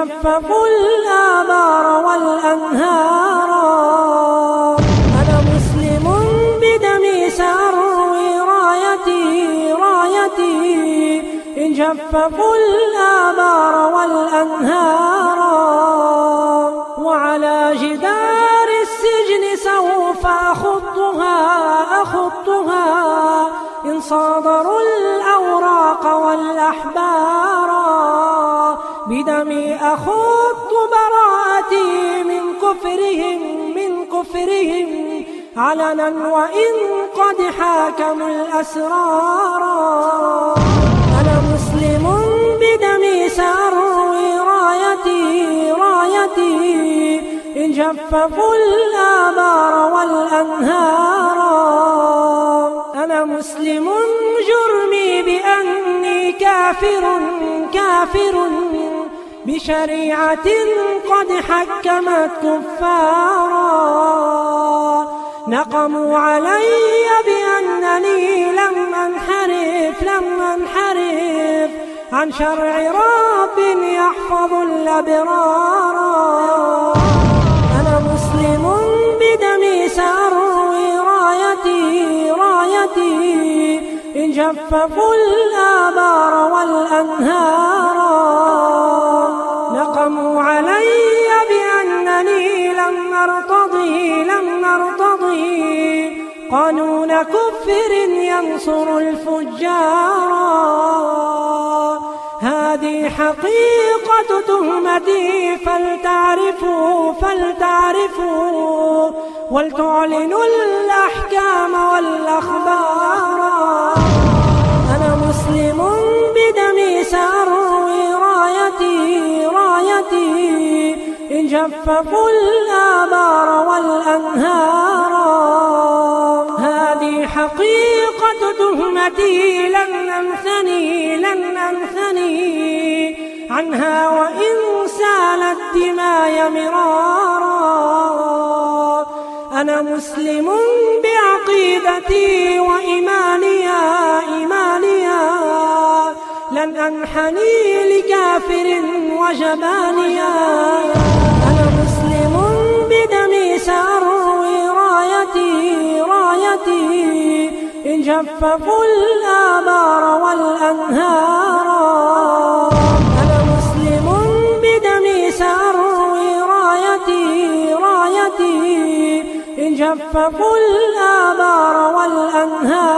جففوا الآبار والأنهار. أنا مسلم بدمي سأروي رايتي رايتي، إن جففوا الآبار والأنهار. وعلى جدار السجن سوف أخطها إن صادروا الأوراق والأحبار. بدمي أخط براءتي من كفرهم علنا وإن قد حاكموا الأسرار. أنا مسلم بدمي سأروي رايتي رايتي، إن جففوا الآبار والأنهار. أنا مسلم جرمي بأني كافر بشريعة قد حكمت كفارا. نقموا علي بأنني لم أنحرف عن شرع رب يحفظ الأبرار. أنا مسلم بدمي سأروي رايتي رايتي، إن جففوا الآبار والأنهار. نقموا علي بأنني لم أرتضي قانون كفر ينصر الفجار. هذه حقيقة تهمتي فلتعرفوا ولتعلنوا الأحكام والأخبار. أنا مسلم بدمي سأروي رايتي رايتي، إن جففوا الآبار والأنهار. هذه حقيقة تهمتي لن أنثني عنها وإن سالت دماي مرارا. أنا مسلم بعقيدتي وإيمانيا لن أنحني لكافر وجبانيا. أنا مسلم بدمي سأروي رايتي رايتي، إن جففوا الآبار والأنهار. أنا مسلم بدمي سأروي رايتي رايتي، إن جففوا الآبار والأنهار.